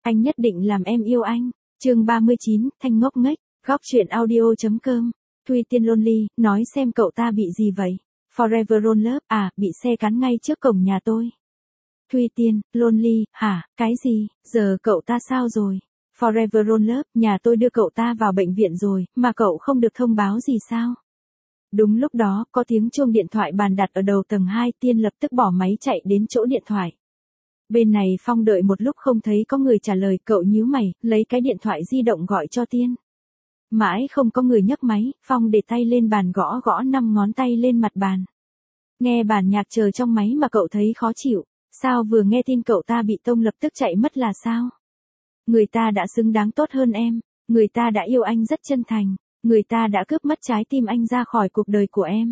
Anh nhất định làm em yêu anh. Chương 39, Thanh ngốc nghếch, góc truyện audio.com. Thuy Tiên Lonely, nói xem cậu ta bị gì vậy? Forever Roll Love, à, bị xe cán ngay trước cổng nhà tôi. Thuy Tiên, Lonely, hả, cái gì, giờ cậu ta sao rồi? Forever Roll Love, nhà tôi đưa cậu ta vào bệnh viện rồi, mà cậu không được thông báo gì sao? Đúng lúc đó, có tiếng chuông điện thoại bàn đặt ở đầu tầng 2, Tiên lập tức bỏ máy chạy đến chỗ điện thoại. Bên này Phong đợi một lúc không thấy có người trả lời, cậu nhíu mày, lấy cái điện thoại di động gọi cho Tiên. Mãi không có người nhấc máy, Phong để tay lên bàn gõ gõ 5 ngón tay lên mặt bàn. Nghe bản nhạc chờ trong máy mà cậu thấy khó chịu, sao vừa nghe tin cậu ta bị tông lập tức chạy mất là sao? Người ta đã xứng đáng tốt hơn em, người ta đã yêu anh rất chân thành, người ta đã cướp mất trái tim anh ra khỏi cuộc đời của em.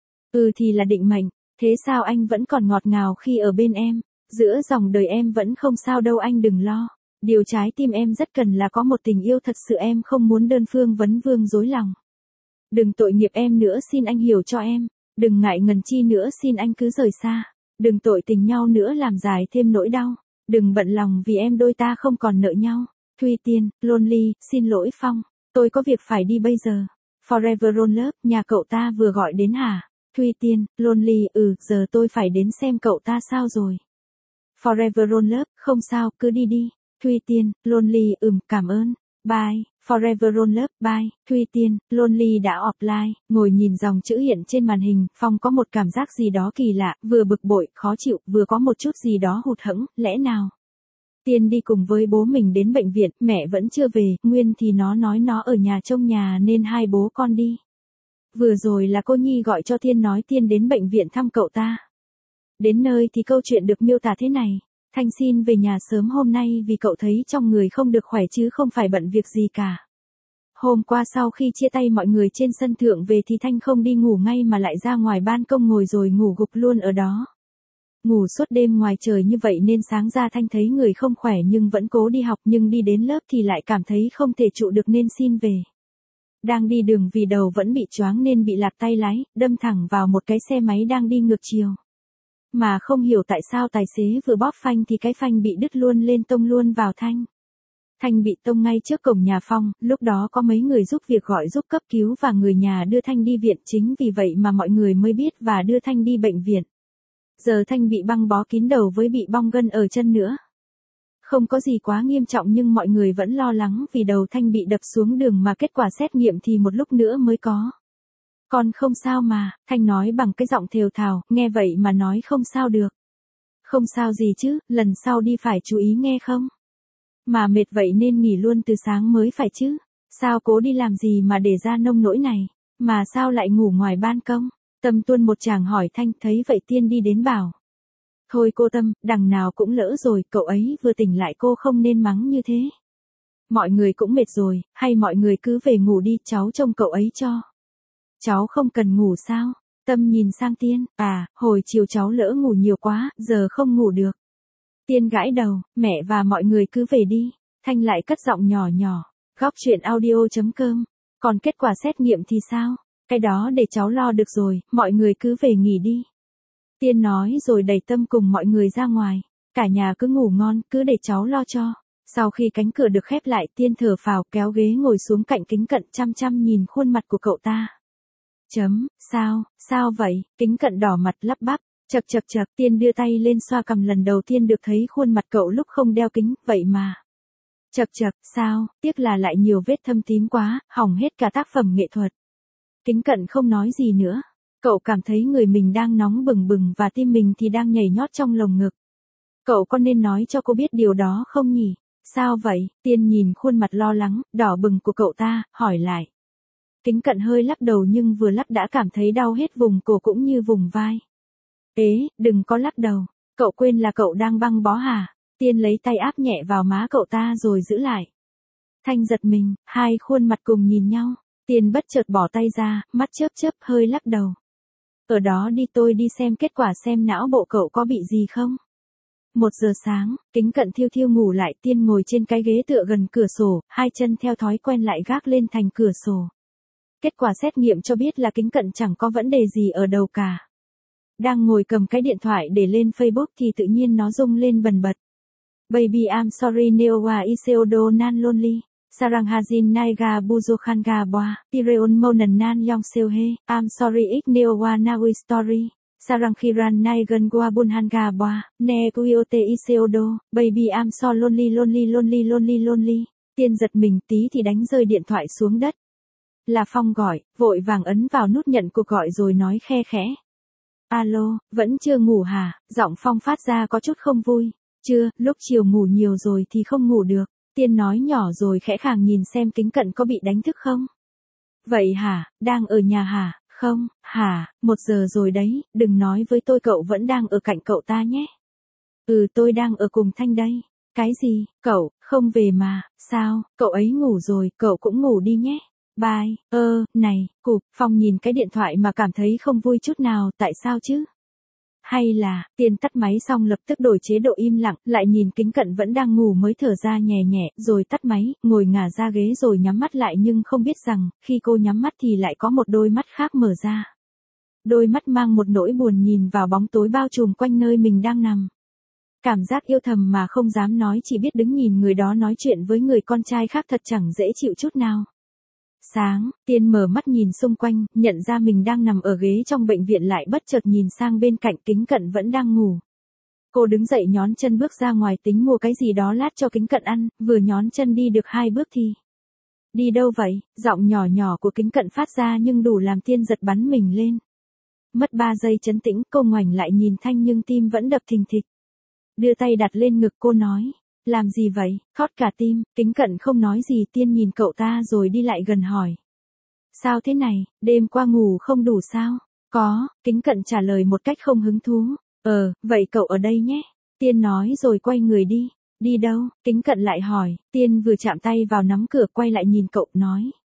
Thì là định mệnh, thế sao anh vẫn còn ngọt ngào khi ở bên em, giữa dòng đời em vẫn không sao đâu, anh đừng lo. Điều trái tim em rất cần là có một tình yêu thật sự, em không muốn đơn phương vấn vương dối lòng. Đừng tội nghiệp em nữa, xin anh hiểu cho em, đừng ngại ngần chi nữa, xin anh cứ rời xa, đừng tội tình nhau nữa làm dài thêm nỗi đau, đừng bận lòng vì em, đôi ta không còn nợ nhau. Thuy Tiên, Lonely, xin lỗi Phong, tôi có việc phải đi bây giờ. Forever Roll Love, nhà cậu ta vừa gọi đến hả? Thuy Tiên, Lonely, giờ tôi phải đến xem cậu ta sao rồi. Forever Roll Love, không sao, cứ đi đi. Thuy Tiên, Lonely, cảm ơn. Bye. Forever Roll Love, bye. Thuy Tiên, Lonely đã offline, ngồi nhìn dòng chữ hiện trên màn hình, Phong có một cảm giác gì đó kỳ lạ, vừa bực bội, khó chịu, vừa có một chút gì đó hụt hẫng, lẽ nào? Tiên đi cùng với bố mình đến bệnh viện, mẹ vẫn chưa về, nguyên thì nó nói nó ở nhà trông nhà nên hai bố con đi. Vừa rồi là cô Nhi gọi cho Tiên nói Tiên đến bệnh viện thăm cậu ta. Đến nơi thì câu chuyện được miêu tả thế này. Thanh xin về nhà sớm hôm nay vì cậu thấy trong người không được khỏe chứ không phải bận việc gì cả. Hôm qua sau khi chia tay mọi người trên sân thượng về thì Thanh không đi ngủ ngay mà lại ra ngoài ban công ngồi rồi ngủ gục luôn ở đó. Ngủ suốt đêm ngoài trời như vậy nên sáng ra Thanh thấy người không khỏe nhưng vẫn cố đi học, nhưng đi đến lớp thì lại cảm thấy không thể trụ được nên xin về. Đang đi đường vì đầu vẫn bị choáng nên bị lạc tay lái, đâm thẳng vào một cái xe máy đang đi ngược chiều. Mà không hiểu tại sao tài xế vừa bóp phanh thì cái phanh bị đứt luôn lên tông luôn vào Thanh. Thanh bị tông ngay trước cổng nhà Phong, lúc đó có mấy người giúp việc gọi giúp cấp cứu và người nhà đưa Thanh đi viện, chính vì vậy mà mọi người mới biết và đưa Thanh đi bệnh viện. Giờ Thanh bị băng bó kín đầu với bị bong gân ở chân nữa. Không có gì quá nghiêm trọng nhưng mọi người vẫn lo lắng vì đầu Thanh bị đập xuống đường mà kết quả xét nghiệm thì một lúc nữa mới có. Con không sao mà, Thanh nói bằng cái giọng thều thào, nghe vậy mà nói không sao được. Không sao gì chứ, lần sau đi phải chú ý nghe không? Mà mệt vậy nên nghỉ luôn từ sáng mới phải chứ. Sao cố đi làm gì mà để ra nông nỗi này, mà sao lại ngủ ngoài ban công? Tâm tuôn một chàng hỏi Thanh, thấy vậy Tiên đi đến bảo. Thôi cô Tâm, đằng nào cũng lỡ rồi, cậu ấy vừa tỉnh lại cô không nên mắng như thế. Mọi người cũng mệt rồi, hay mọi người cứ về ngủ đi, cháu trông cậu ấy cho. Cháu không cần ngủ sao? Tâm nhìn sang Tiên, hồi chiều cháu lỡ ngủ nhiều quá, giờ không ngủ được. Tiên gãi đầu, mẹ và mọi người cứ về đi. Thanh lại cất giọng nhỏ nhỏ, góc truyện audio.com. Còn kết quả xét nghiệm thì sao? Cái đó để cháu lo được rồi, mọi người cứ về nghỉ đi. Tiên nói rồi đẩy Tâm cùng mọi người ra ngoài. Cả nhà cứ ngủ ngon, cứ để cháu lo cho. Sau khi cánh cửa được khép lại, Tiên thở phào kéo ghế ngồi xuống cạnh Kính Cận, chăm chăm nhìn khuôn mặt của cậu ta. Sao vậy? Kính Cận đỏ mặt lắp bắp, chậc, Tiên đưa tay lên xoa cằm, lần đầu tiên được thấy khuôn mặt cậu lúc không đeo kính, vậy mà. Chậc, sao, tiếc là lại nhiều vết thâm tím quá, hỏng hết cả tác phẩm nghệ thuật. Kính Cận không nói gì nữa, cậu cảm thấy người mình đang nóng bừng bừng và tim mình thì đang nhảy nhót trong lồng ngực. Cậu có nên nói cho cô biết điều đó không nhỉ? Sao vậy? Tiên nhìn khuôn mặt lo lắng, đỏ bừng của cậu ta, hỏi lại. Kính Cận hơi lắc đầu nhưng vừa lắc đã cảm thấy đau hết vùng cổ cũng như vùng vai. Đừng có lắc đầu, cậu quên là cậu đang băng bó hả? Tiên lấy tay áp nhẹ vào má cậu ta rồi giữ lại. Thanh giật mình, hai khuôn mặt cùng nhìn nhau. Tiên bất chợt bỏ tay ra, mắt chớp hơi lắc đầu. Ở đó đi, tôi đi xem kết quả xem não bộ cậu có bị gì không. 1 giờ sáng, Kính Cận thiêu ngủ lại, Tiên ngồi trên cái ghế tựa gần cửa sổ, hai chân theo thói quen lại gác lên thành cửa sổ. Kết quả xét nghiệm cho biết là Kính Cận chẳng có vấn đề gì ở đầu cả. Đang ngồi cầm cái điện thoại để lên Facebook thì tự nhiên nó rung lên bần bật. Baby I'm sorry Neowa Iseodo Nan Lonely. Sarang Hajin Naiga Buzokhanga Boa. Tireon Monan Nan Yong Seohe. I'm sorry Ik Neowa Nawi Story. Sarang Khiran Naigan Gua Bunhanga Boa. Ne Kuyote Iseodo. Baby I'm so lonely lonely lonely lonely lonely. Tiên giật mình tí thì đánh rơi điện thoại xuống đất. Là Phong gọi, vội vàng ấn vào nút nhận cuộc gọi rồi nói khe khẽ. Alo, vẫn chưa ngủ hả? Giọng Phong phát ra có chút không vui. Chưa, lúc chiều ngủ nhiều rồi thì không ngủ được. Tiên nói nhỏ rồi khẽ khàng nhìn xem Kính Cận có bị đánh thức không. Vậy hả, đang ở nhà hả? Không, hả, 1 giờ rồi đấy, đừng nói với tôi cậu vẫn đang ở cạnh cậu ta nhé. Tôi đang ở cùng Thanh đây. Cái gì, cậu, không về mà, sao, cậu ấy ngủ rồi, cậu cũng ngủ đi nhé. Bye, này, cụp, Phong nhìn cái điện thoại mà cảm thấy không vui chút nào, tại sao chứ? Hay là, Tiên tắt máy xong lập tức đổi chế độ im lặng, lại nhìn Kính Cận vẫn đang ngủ mới thở ra nhẹ nhẹ, rồi tắt máy, ngồi ngả ra ghế rồi nhắm mắt lại nhưng không biết rằng, khi cô nhắm mắt thì lại có một đôi mắt khác mở ra. Đôi mắt mang một nỗi buồn nhìn vào bóng tối bao trùm quanh nơi mình đang nằm. Cảm giác yêu thầm mà không dám nói chỉ biết đứng nhìn người đó nói chuyện với người con trai khác thật chẳng dễ chịu chút nào. Sáng, Tiên mở mắt nhìn xung quanh, nhận ra mình đang nằm ở ghế trong bệnh viện lại bất chợt nhìn sang bên cạnh Kính Cận vẫn đang ngủ. Cô đứng dậy nhón chân bước ra ngoài tính mua cái gì đó lát cho Kính Cận ăn, vừa nhón chân đi được 2 bước thì. Đi đâu vậy? Giọng nhỏ nhỏ của Kính Cận phát ra nhưng đủ làm Tiên giật bắn mình lên. Mất 3 giây trấn tĩnh, cô ngoảnh lại nhìn Thanh nhưng tim vẫn đập thình thịch. Đưa tay đặt lên ngực cô nói. Làm gì vậy, thót cả tim, Kính Cận không nói gì Tiên nhìn cậu ta rồi đi lại gần hỏi. Sao thế này, đêm qua ngủ không đủ sao? Có, Kính Cận trả lời một cách không hứng thú. Vậy cậu ở đây nhé. Tiên nói rồi quay người đi. Đi đâu? Kính Cận lại hỏi, Tiên vừa chạm tay vào nắm cửa quay lại nhìn cậu nói.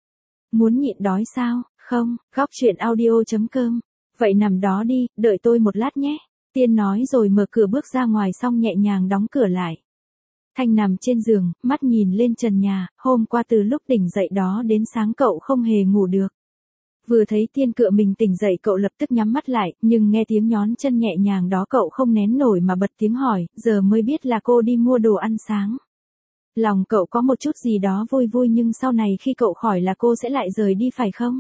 Muốn nhịn đói sao? Không, góc chuyện audio.com. Vậy nằm đó đi, đợi tôi một lát nhé. Tiên nói rồi mở cửa bước ra ngoài xong nhẹ nhàng đóng cửa lại. Thanh nằm trên giường, mắt nhìn lên trần nhà, hôm qua từ lúc tỉnh dậy đó đến sáng cậu không hề ngủ được. Vừa thấy Tiên cựa mình tỉnh dậy cậu lập tức nhắm mắt lại, nhưng nghe tiếng nhón chân nhẹ nhàng đó cậu không nén nổi mà bật tiếng hỏi, giờ mới biết là cô đi mua đồ ăn sáng. Lòng cậu có một chút gì đó vui vui nhưng sau này khi cậu khỏi là cô sẽ lại rời đi phải không?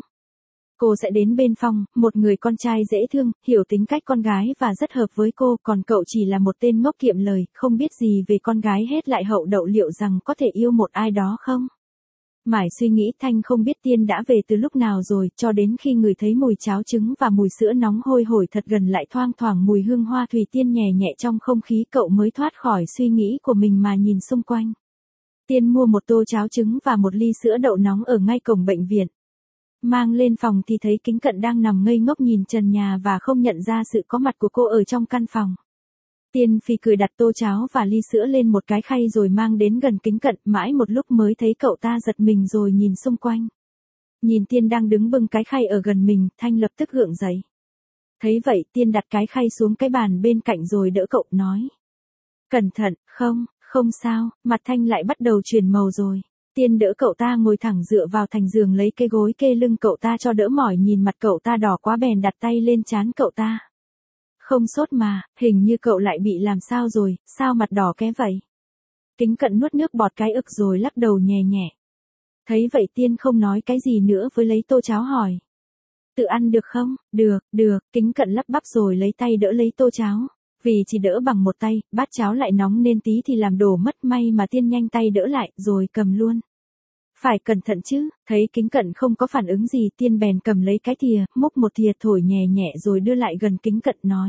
Cô sẽ đến bên Phong, một người con trai dễ thương, hiểu tính cách con gái và rất hợp với cô, còn cậu chỉ là một tên ngốc kiệm lời, không biết gì về con gái hết lại hậu đậu liệu rằng có thể yêu một ai đó không? Mãi suy nghĩ Thanh không biết Tiên đã về từ lúc nào rồi, cho đến khi ngửi thấy mùi cháo trứng và mùi sữa nóng hôi hổi thật gần lại thoang thoảng mùi hương hoa thủy tiên nhẹ nhẹ trong không khí cậu mới thoát khỏi suy nghĩ của mình mà nhìn xung quanh. Tiên mua một tô cháo trứng và một ly sữa đậu nóng ở ngay cổng bệnh viện. Mang lên phòng thì thấy Kính Cận đang nằm ngây ngốc nhìn trần nhà và không nhận ra sự có mặt của cô ở trong căn phòng. Tiên phì cười đặt tô cháo và ly sữa lên một cái khay rồi mang đến gần Kính Cận, mãi một lúc mới thấy cậu ta giật mình rồi nhìn xung quanh. Nhìn Tiên đang đứng bưng cái khay ở gần mình, Thanh lập tức gượng dậy. Thấy vậy Tiên đặt cái khay xuống cái bàn bên cạnh rồi đỡ cậu nói. Cẩn thận, không sao, mặt Thanh lại bắt đầu chuyển màu rồi. Tiên đỡ cậu ta ngồi thẳng dựa vào thành giường lấy cái gối kê lưng cậu ta cho đỡ mỏi nhìn mặt cậu ta đỏ quá bèn đặt tay lên trán cậu ta. Không sốt mà, hình như cậu lại bị làm sao rồi, sao mặt đỏ ké vậy? Kính Cận nuốt nước bọt cái ực rồi lắc đầu nhẹ nhẹ. Thấy vậy Tiên không nói cái gì nữa với lấy tô cháo hỏi. Tự ăn được không? Được, Kính Cận lắp bắp rồi lấy tay đỡ lấy tô cháo. Vì chỉ đỡ bằng một tay, bát cháo lại nóng nên tí thì làm đổ mất may mà Tiên nhanh tay đỡ lại, rồi cầm luôn. Phải cẩn thận chứ, thấy Kính Cận không có phản ứng gì Tiên bèn cầm lấy cái thìa, múc một thìa thổi nhẹ nhẹ rồi đưa lại gần Kính Cận nói.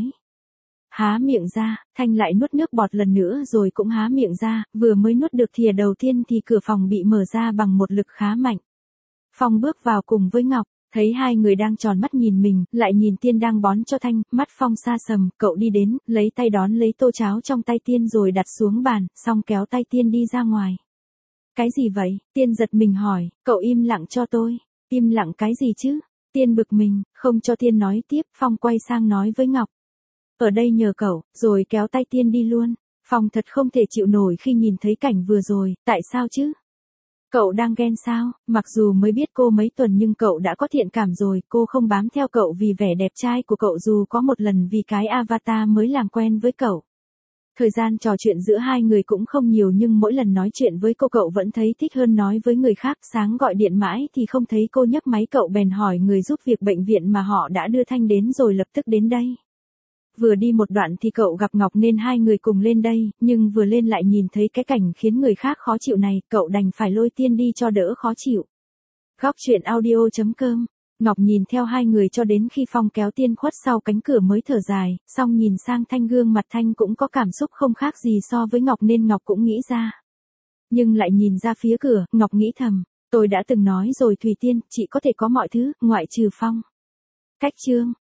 Há miệng ra, Thanh lại nuốt nước bọt lần nữa rồi cũng há miệng ra, vừa mới nuốt được thìa đầu tiên thì cửa phòng bị mở ra bằng một lực khá mạnh. Phong bước vào cùng với Ngọc. Thấy hai người đang tròn mắt nhìn mình, lại nhìn Tiên đang bón cho Thanh, mắt Phong xa sầm, cậu đi đến, lấy tay đón lấy tô cháo trong tay Tiên rồi đặt xuống bàn, xong kéo tay Tiên đi ra ngoài. Cái gì vậy? Tiên giật mình hỏi, cậu im lặng cho tôi. Im lặng cái gì chứ? Tiên bực mình, không cho Tiên nói tiếp, Phong quay sang nói với Ngọc. Ở đây nhờ cậu, rồi kéo tay Tiên đi luôn. Phong thật không thể chịu nổi khi nhìn thấy cảnh vừa rồi, tại sao chứ? Cậu đang ghen sao? Mặc dù mới biết cô mấy tuần nhưng cậu đã có thiện cảm rồi, cô không bám theo cậu vì vẻ đẹp trai của cậu dù có một lần vì cái avatar mới làm quen với cậu. Thời gian trò chuyện giữa hai người cũng không nhiều nhưng mỗi lần nói chuyện với cô cậu vẫn thấy thích hơn nói với người khác. Sáng gọi điện mãi thì không thấy cô nhấc máy, cậu bèn hỏi người giúp việc bệnh viện mà họ đã đưa Thanh đến rồi lập tức đến đây. Vừa đi một đoạn thì cậu gặp Ngọc nên hai người cùng lên đây, nhưng vừa lên lại nhìn thấy cái cảnh khiến người khác khó chịu này, cậu đành phải lôi Tiên đi cho đỡ khó chịu. Góc chuyện audio.com. Ngọc nhìn theo hai người cho đến khi Phong kéo Tiên khuất sau cánh cửa mới thở dài, xong nhìn sang Thanh, gương mặt Thanh cũng có cảm xúc không khác gì so với Ngọc nên Ngọc cũng nghĩ ra. Nhưng lại nhìn ra phía cửa, Ngọc nghĩ thầm, tôi đã từng nói rồi Thùy Tiên, chị có thể có mọi thứ, ngoại trừ Phong. Cách chương.